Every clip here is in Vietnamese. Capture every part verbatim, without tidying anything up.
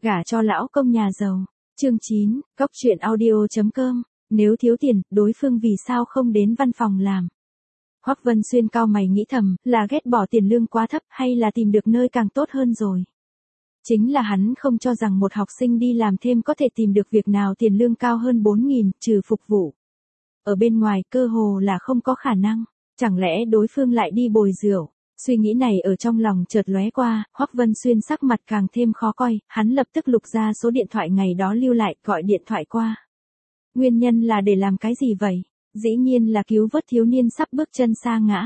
Gả cho lão công nhà giàu. Chương chín, Cóc truyện audio chấm com. Nếu thiếu tiền, đối phương vì sao không đến văn phòng làm? Hoắc Vân Xuyên cau mày nghĩ thầm, là ghét bỏ tiền lương quá thấp hay là tìm được nơi càng tốt hơn rồi. Chính là hắn không cho rằng một học sinh đi làm thêm có thể tìm được việc nào tiền lương cao hơn bốn nghìn, trừ phục vụ. Ở bên ngoài cơ hồ là không có khả năng, chẳng lẽ đối phương lại đi bồi rượu? Suy nghĩ này ở trong lòng chợt lóe qua, Hoắc Vân Xuyên sắc mặt càng thêm khó coi, hắn lập tức lục ra số điện thoại ngày đó lưu lại, gọi điện thoại qua. Nguyên nhân là để làm cái gì vậy? Dĩ nhiên là cứu vớt thiếu niên sắp bước chân sa ngã.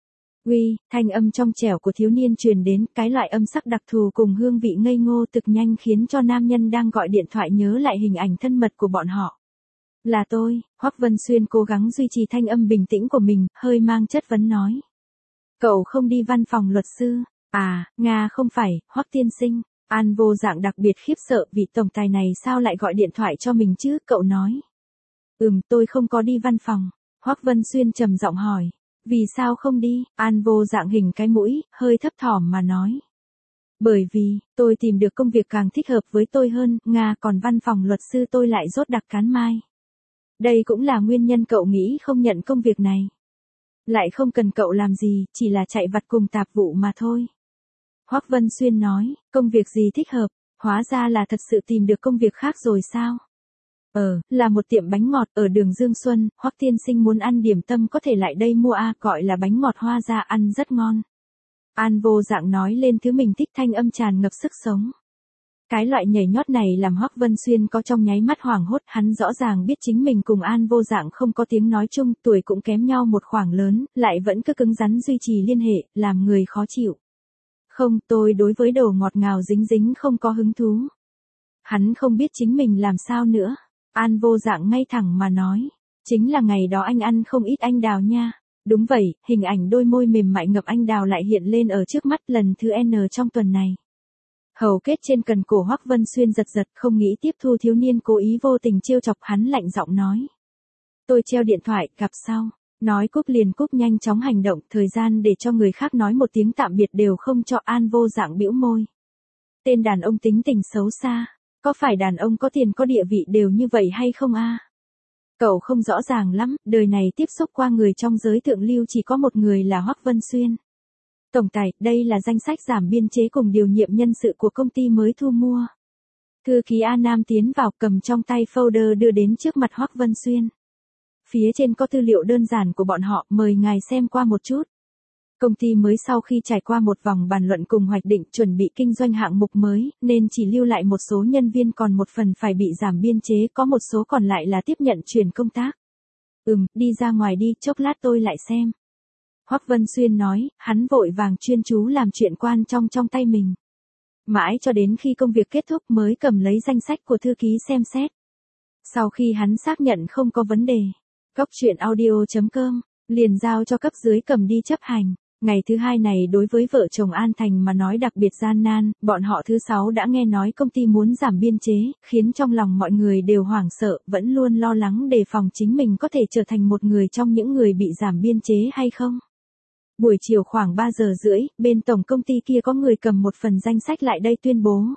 Uy, thanh âm trong trẻo của thiếu niên truyền đến, cái loại âm sắc đặc thù cùng hương vị ngây ngô thực nhanh khiến cho nam nhân đang gọi điện thoại nhớ lại hình ảnh thân mật của bọn họ. Là tôi, Hoắc Vân Xuyên cố gắng duy trì thanh âm bình tĩnh của mình, hơi mang chất vấn nói. Cậu không đi văn phòng luật sư? À, Nga không phải, Hoắc tiên sinh. An Vô Dạng đặc biệt khiếp sợ, vị tổng tài này sao lại gọi điện thoại cho mình chứ, cậu nói. Ừm, tôi không có đi văn phòng. Hoắc Vân Xuyên trầm giọng hỏi. Vì sao không đi? An Vô Dạng hình cái mũi, hơi thấp thỏm mà nói. Bởi vì, tôi tìm được công việc càng thích hợp với tôi hơn, Nga, còn văn phòng luật sư tôi lại rốt đặc cán mai. Đây cũng là nguyên nhân cậu nghĩ không nhận công việc này. Lại không cần cậu làm gì, chỉ là chạy vặt cùng tạp vụ mà thôi. Hoắc Vân Xuyên nói, công việc gì thích hợp, hóa ra là thật sự tìm được công việc khác rồi sao? Ờ, là một tiệm bánh ngọt ở đường Dương Xuân, Hoắc tiên sinh muốn ăn điểm tâm có thể lại đây mua a, gọi là bánh ngọt hoa gia, ăn rất ngon. An Vô Dạng nói lên thứ mình thích, thanh âm tràn ngập sức sống. Cái loại nhảy nhót này làm Hoắc Vân Xuyên có trong nháy mắt hoảng hốt, hắn rõ ràng biết chính mình cùng An Vô Dạng không có tiếng nói chung, tuổi cũng kém nhau một khoảng lớn, lại vẫn cứ cứng rắn duy trì liên hệ, làm người khó chịu. Không, tôi đối với đồ ngọt ngào dính dính không có hứng thú. Hắn không biết chính mình làm sao nữa. An Vô Dạng ngay thẳng mà nói, chính là ngày đó anh ăn không ít anh đào nha. Đúng vậy, hình ảnh đôi môi mềm mại ngập anh đào lại hiện lên ở trước mắt lần thứ N trong tuần này. Hầu kết trên cần cổ Hoắc Vân Xuyên giật giật, không nghĩ tiếp thu thiếu niên cố ý vô tình trêu chọc, hắn lạnh giọng nói. Tôi treo điện thoại, gặp sau. Nói cúp liền cúp, nhanh chóng hành động, thời gian để cho người khác nói một tiếng tạm biệt đều không cho. An Vô Dạng bĩu môi. Tên đàn ông tính tình xấu xa, có phải đàn ông có tiền có địa vị đều như vậy hay không a? Cậu không rõ ràng lắm, đời này tiếp xúc qua người trong giới thượng lưu chỉ có một người là Hoắc Vân Xuyên. Tổng tài, đây là danh sách giảm biên chế cùng điều nhiệm nhân sự của công ty mới thu mua. Thư ký A Nam tiến vào, cầm trong tay folder đưa đến trước mặt Hoắc Vân Xuyên. Phía trên có tư liệu đơn giản của bọn họ, mời ngài xem qua một chút. Công ty mới sau khi trải qua một vòng bàn luận cùng hoạch định chuẩn bị kinh doanh hạng mục mới, nên chỉ lưu lại một số nhân viên, còn một phần phải bị giảm biên chế, có một số còn lại là tiếp nhận chuyển công tác. Ừm, đi ra ngoài đi, chốc lát tôi lại xem. Hoắc Vân Xuyên nói, hắn vội vàng chuyên chú làm chuyện quan trong trong tay mình. Mãi cho đến khi công việc kết thúc mới cầm lấy danh sách của thư ký xem xét. Sau khi hắn xác nhận không có vấn đề, Cóc truyện audio chấm com, liền giao cho cấp dưới cầm đi chấp hành. Ngày thứ hai này đối với vợ chồng An Thành mà nói đặc biệt gian nan, bọn họ thứ sáu đã nghe nói công ty muốn giảm biên chế, khiến trong lòng mọi người đều hoảng sợ, vẫn luôn lo lắng đề phòng chính mình có thể trở thành một người trong những người bị giảm biên chế hay không. Buổi chiều khoảng ba giờ rưỡi, bên tổng công ty kia có người cầm một phần danh sách lại đây tuyên bố.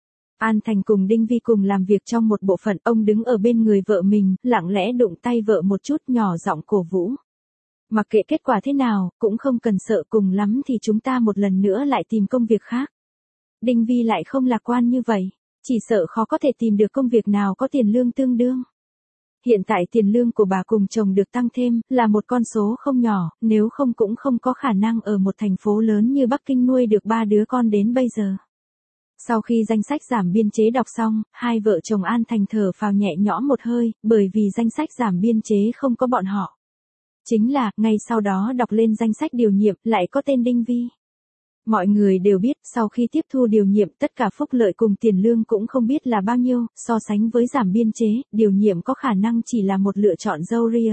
An Thành cùng Đinh Vi cùng làm việc trong một bộ phận, ông đứng ở bên người vợ mình, lặng lẽ đụng tay vợ một chút, nhỏ giọng cổ vũ. Mặc kệ kết quả thế nào, cũng không cần sợ, cùng lắm thì chúng ta một lần nữa lại tìm công việc khác. Đinh Vi lại không lạc quan như vậy, chỉ sợ khó có thể tìm được công việc nào có tiền lương tương đương. Hiện tại tiền lương của bà cùng chồng được tăng thêm, là một con số không nhỏ, nếu không cũng không có khả năng ở một thành phố lớn như Bắc Kinh nuôi được ba đứa con đến bây giờ. Sau khi danh sách giảm biên chế đọc xong, hai vợ chồng An Thành thở phào nhẹ nhõm một hơi, bởi vì danh sách giảm biên chế không có bọn họ. Chính là, ngay sau đó đọc lên danh sách điều nhiệm, lại có tên Đinh Vi. Mọi người đều biết, sau khi tiếp thu điều nhiệm, tất cả phúc lợi cùng tiền lương cũng không biết là bao nhiêu, so sánh với giảm biên chế, điều nhiệm có khả năng chỉ là một lựa chọn dâu ria.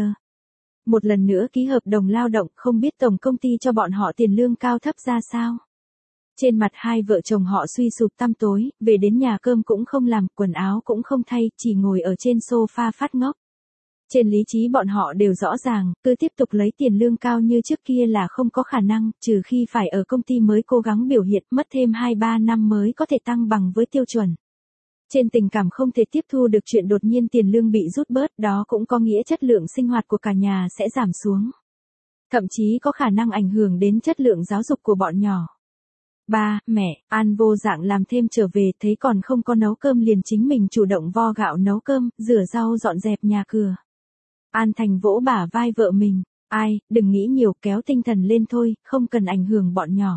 Một lần nữa ký hợp đồng lao động, không biết tổng công ty cho bọn họ tiền lương cao thấp ra sao. Trên mặt hai vợ chồng họ suy sụp tăm tối, về đến nhà cơm cũng không làm, quần áo cũng không thay, chỉ ngồi ở trên sofa phát ngốc. Trên lý trí bọn họ đều rõ ràng, cứ tiếp tục lấy tiền lương cao như trước kia là không có khả năng, trừ khi phải ở công ty mới cố gắng biểu hiện, mất thêm hai ba năm mới có thể tăng bằng với tiêu chuẩn. Trên tình cảm không thể tiếp thu được chuyện đột nhiên tiền lương bị rút bớt, đó cũng có nghĩa chất lượng sinh hoạt của cả nhà sẽ giảm xuống. Thậm chí có khả năng ảnh hưởng đến chất lượng giáo dục của bọn nhỏ. Ba, mẹ, An vô dạng làm thêm trở về thấy còn không có nấu cơm liền chính mình chủ động vo gạo nấu cơm, rửa rau dọn dẹp nhà cửa. An Thành vỗ bả vai vợ mình, ai, đừng nghĩ nhiều, kéo tinh thần lên thôi, không cần ảnh hưởng bọn nhỏ.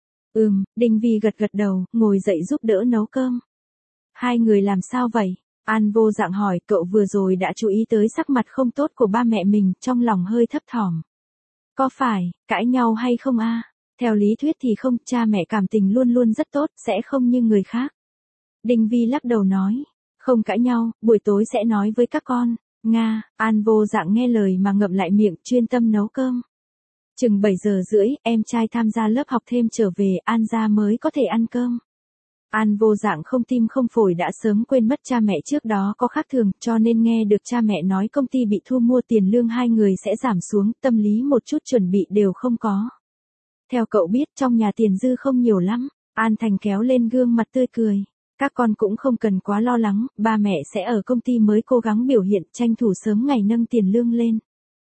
Ừm, Đinh Vi gật gật đầu, ngồi dậy giúp đỡ nấu cơm. Hai người làm sao vậy? An vô dạng hỏi, cậu vừa rồi đã chú ý tới sắc mặt không tốt của ba mẹ mình, trong lòng hơi thấp thỏm. Có phải, cãi nhau hay không a? Theo lý thuyết thì không, cha mẹ cảm tình luôn luôn rất tốt, sẽ không như người khác. Đinh Vi lắc đầu nói, không cãi nhau, buổi tối sẽ nói với các con. Nga, An vô dạng nghe lời mà ngậm lại miệng, chuyên tâm nấu cơm. Chừng bảy giờ rưỡi, em trai tham gia lớp học thêm trở về, An ra mới có thể ăn cơm. An vô dạng không tim không phổi đã sớm quên mất cha mẹ trước đó có khác thường, cho nên nghe được cha mẹ nói công ty bị thu mua tiền lương hai người sẽ giảm xuống, tâm lý một chút chuẩn bị đều không có. Theo cậu biết trong nhà tiền dư không nhiều lắm, An Thành kéo lên gương mặt tươi cười. Các con cũng không cần quá lo lắng, ba mẹ sẽ ở công ty mới cố gắng biểu hiện, tranh thủ sớm ngày nâng tiền lương lên.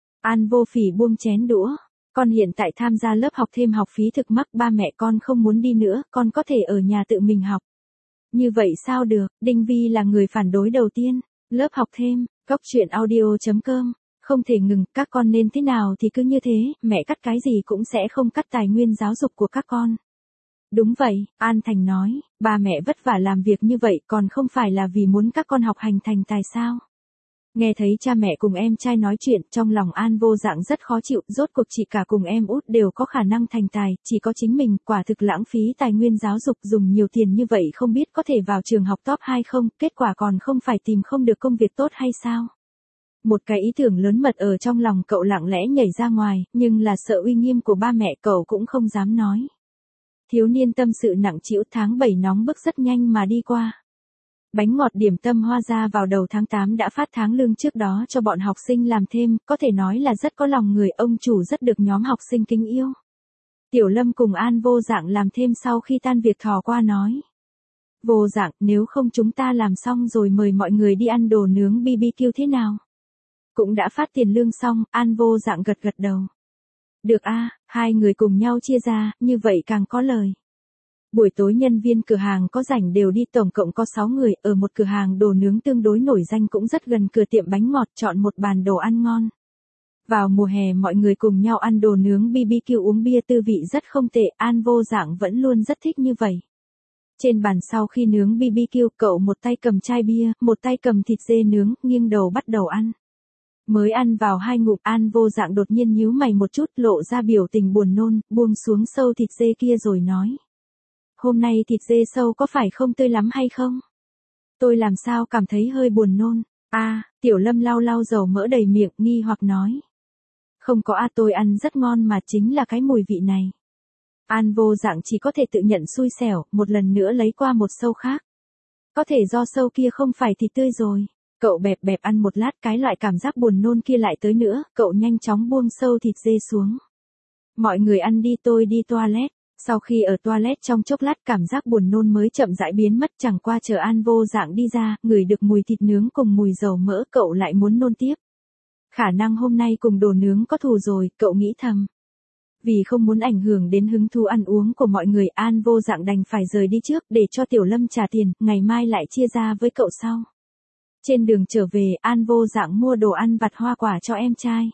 An vô phỉ buông chén đũa. Con hiện tại tham gia lớp học thêm học phí thực mắc, ba mẹ con không muốn đi nữa, con có thể ở nhà tự mình học. Như vậy sao được, Đinh Vi là người phản đối đầu tiên. Lớp học thêm, góc chuyện audio chấm com. Không thể ngừng, các con nên thế nào thì cứ như thế, mẹ cắt cái gì cũng sẽ không cắt tài nguyên giáo dục của các con. Đúng vậy, An Thành nói, ba mẹ vất vả làm việc như vậy còn không phải là vì muốn các con học hành thành tài sao. Nghe thấy cha mẹ cùng em trai nói chuyện, trong lòng An vô dạng rất khó chịu, rốt cuộc chị cả cùng em út đều có khả năng thành tài, chỉ có chính mình, quả thực lãng phí tài nguyên giáo dục, dùng nhiều tiền như vậy không biết có thể vào trường học top hay không, kết quả còn không phải tìm không được công việc tốt hay sao. Một cái ý tưởng lớn mật ở trong lòng cậu lặng lẽ nhảy ra ngoài, nhưng là sợ uy nghiêm của ba mẹ cậu cũng không dám nói. Thiếu niên tâm sự nặng trĩu, tháng bảy nóng bức rất nhanh mà đi qua. Bánh ngọt điểm tâm Hoa Gia vào đầu tháng tám đã phát tháng lương trước đó cho bọn học sinh làm thêm, có thể nói là rất có lòng người, ông chủ rất được nhóm học sinh kính yêu. Tiểu Lâm cùng An vô dạng làm thêm sau khi tan việc thò qua nói. Vô dạng, nếu không chúng ta làm xong rồi mời mọi người đi ăn đồ nướng bê bê kiu thế nào? Cũng đã phát tiền lương xong, An vô dạng gật gật đầu. Được a, hai người cùng nhau chia ra, như vậy càng có lời. Buổi tối nhân viên cửa hàng có rảnh đều đi, tổng cộng có sáu người, ở một cửa hàng đồ nướng tương đối nổi danh cũng rất gần cửa tiệm bánh ngọt, chọn một bàn đồ ăn ngon. Vào mùa hè mọi người cùng nhau ăn đồ nướng bê bê kiu uống bia tư vị rất không tệ, An vô dạng vẫn luôn rất thích như vậy. Trên bàn sau khi nướng bê bê kiu, cậu một tay cầm chai bia, một tay cầm thịt dê nướng, nghiêng đầu bắt đầu ăn. Mới ăn vào hai ngụm, An vô dạng đột nhiên nhíu mày một chút, lộ ra biểu tình buồn nôn, buông xuống sâu thịt dê kia rồi nói. Hôm nay thịt dê sâu có phải không tươi lắm hay không? Tôi làm sao cảm thấy hơi buồn nôn. A, à, Tiểu Lâm lau lau dầu mỡ đầy miệng, nghi hoặc nói. Không có a, à, tôi ăn rất ngon mà, chính là cái mùi vị này. An vô dạng chỉ có thể tự nhận xui xẻo, một lần nữa lấy qua một sâu khác. Có thể do sâu kia không phải thịt tươi rồi. Cậu bẹp bẹp ăn một lát, cái loại cảm giác buồn nôn kia lại tới nữa, cậu nhanh chóng buông sâu thịt dê xuống. Mọi người ăn đi, tôi đi toilet. Sau khi ở toilet trong chốc lát, cảm giác buồn nôn mới chậm rãi biến mất, chẳng qua chờ An vô dạng đi ra, ngửi được mùi thịt nướng cùng mùi dầu mỡ, cậu lại muốn nôn tiếp. Khả năng hôm nay cùng đồ nướng có thù rồi, cậu nghĩ thầm. Vì không muốn ảnh hưởng đến hứng thú ăn uống của mọi người, An vô dạng đành phải rời đi trước để cho Tiểu Lâm trả tiền, ngày mai lại chia ra với cậu sau. Trên đường trở về, An vô dạng mua đồ ăn vặt hoa quả cho em trai.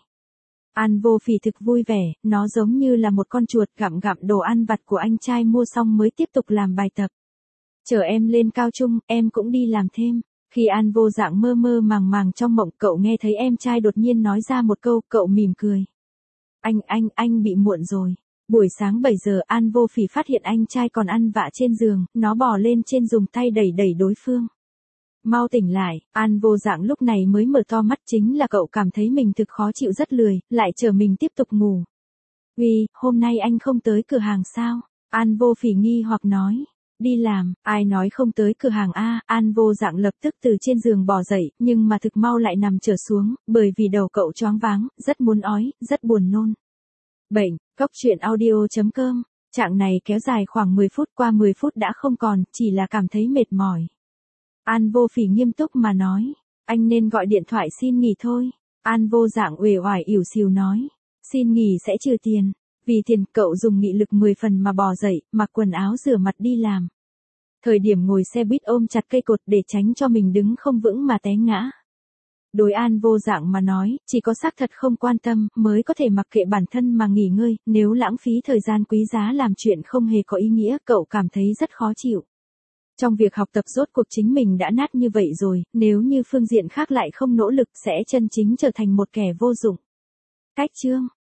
An vô phỉ thực vui vẻ, nó giống như là một con chuột gặm gặm đồ ăn vặt của anh trai mua xong mới tiếp tục làm bài tập. Chờ em lên cao trung, em cũng đi làm thêm. Khi An vô dạng mơ mơ màng màng trong mộng, cậu nghe thấy em trai đột nhiên nói ra một câu, cậu mỉm cười. Anh, anh, anh bị muộn rồi. Buổi sáng bảy giờ, An vô phỉ phát hiện anh trai còn ăn vạ trên giường, nó bò lên trên dùng tay đẩy đẩy đối phương. Mau tỉnh lại, An vô dạng lúc này mới mở to mắt, chính là cậu cảm thấy mình thực khó chịu, rất lười, lại chờ mình tiếp tục ngủ. Uy, hôm nay anh không tới cửa hàng sao? An vô phỉ nghi hoặc nói. Đi làm, ai nói không tới cửa hàng a? An vô dạng lập tức từ trên giường bò dậy, nhưng mà thực mau lại nằm trở xuống, bởi vì đầu cậu choáng váng, rất muốn ói, rất buồn nôn. Bệnh, góc chuyện audio chấm com. Trạng này kéo dài khoảng mười phút, qua mười phút đã không còn, chỉ là cảm thấy mệt mỏi. An Vô Phỉ nghiêm túc mà nói. Anh nên gọi điện thoại xin nghỉ thôi. An Vô Dạng uể oải ỉu xìu nói. Xin nghỉ sẽ trừ tiền. Vì tiền cậu dùng nghị lực mười phần mà bò dậy, mặc quần áo rửa mặt đi làm. Thời điểm ngồi xe buýt ôm chặt cây cột để tránh cho mình đứng không vững mà té ngã. Đối An Vô Dạng mà nói, chỉ có xác thật không quan tâm mới có thể mặc kệ bản thân mà nghỉ ngơi, nếu lãng phí thời gian quý giá làm chuyện không hề có ý nghĩa, cậu cảm thấy rất khó chịu. Trong việc học tập rốt cuộc chính mình đã nát như vậy rồi, nếu như phương diện khác lại không nỗ lực sẽ chân chính trở thành một kẻ vô dụng. Cách chương